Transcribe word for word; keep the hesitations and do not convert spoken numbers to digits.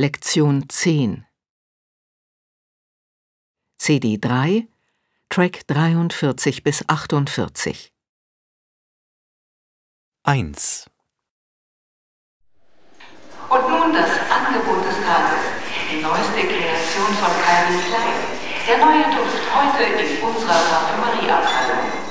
Lektion zehn. C D drei, Track dreiundvierzig bis achtundvierzig. eins. Und nun das Angebot des Tages. Die neueste Kreation von Calvin Klein. Der neue Duft heute in unserer Parfümerieabteilung.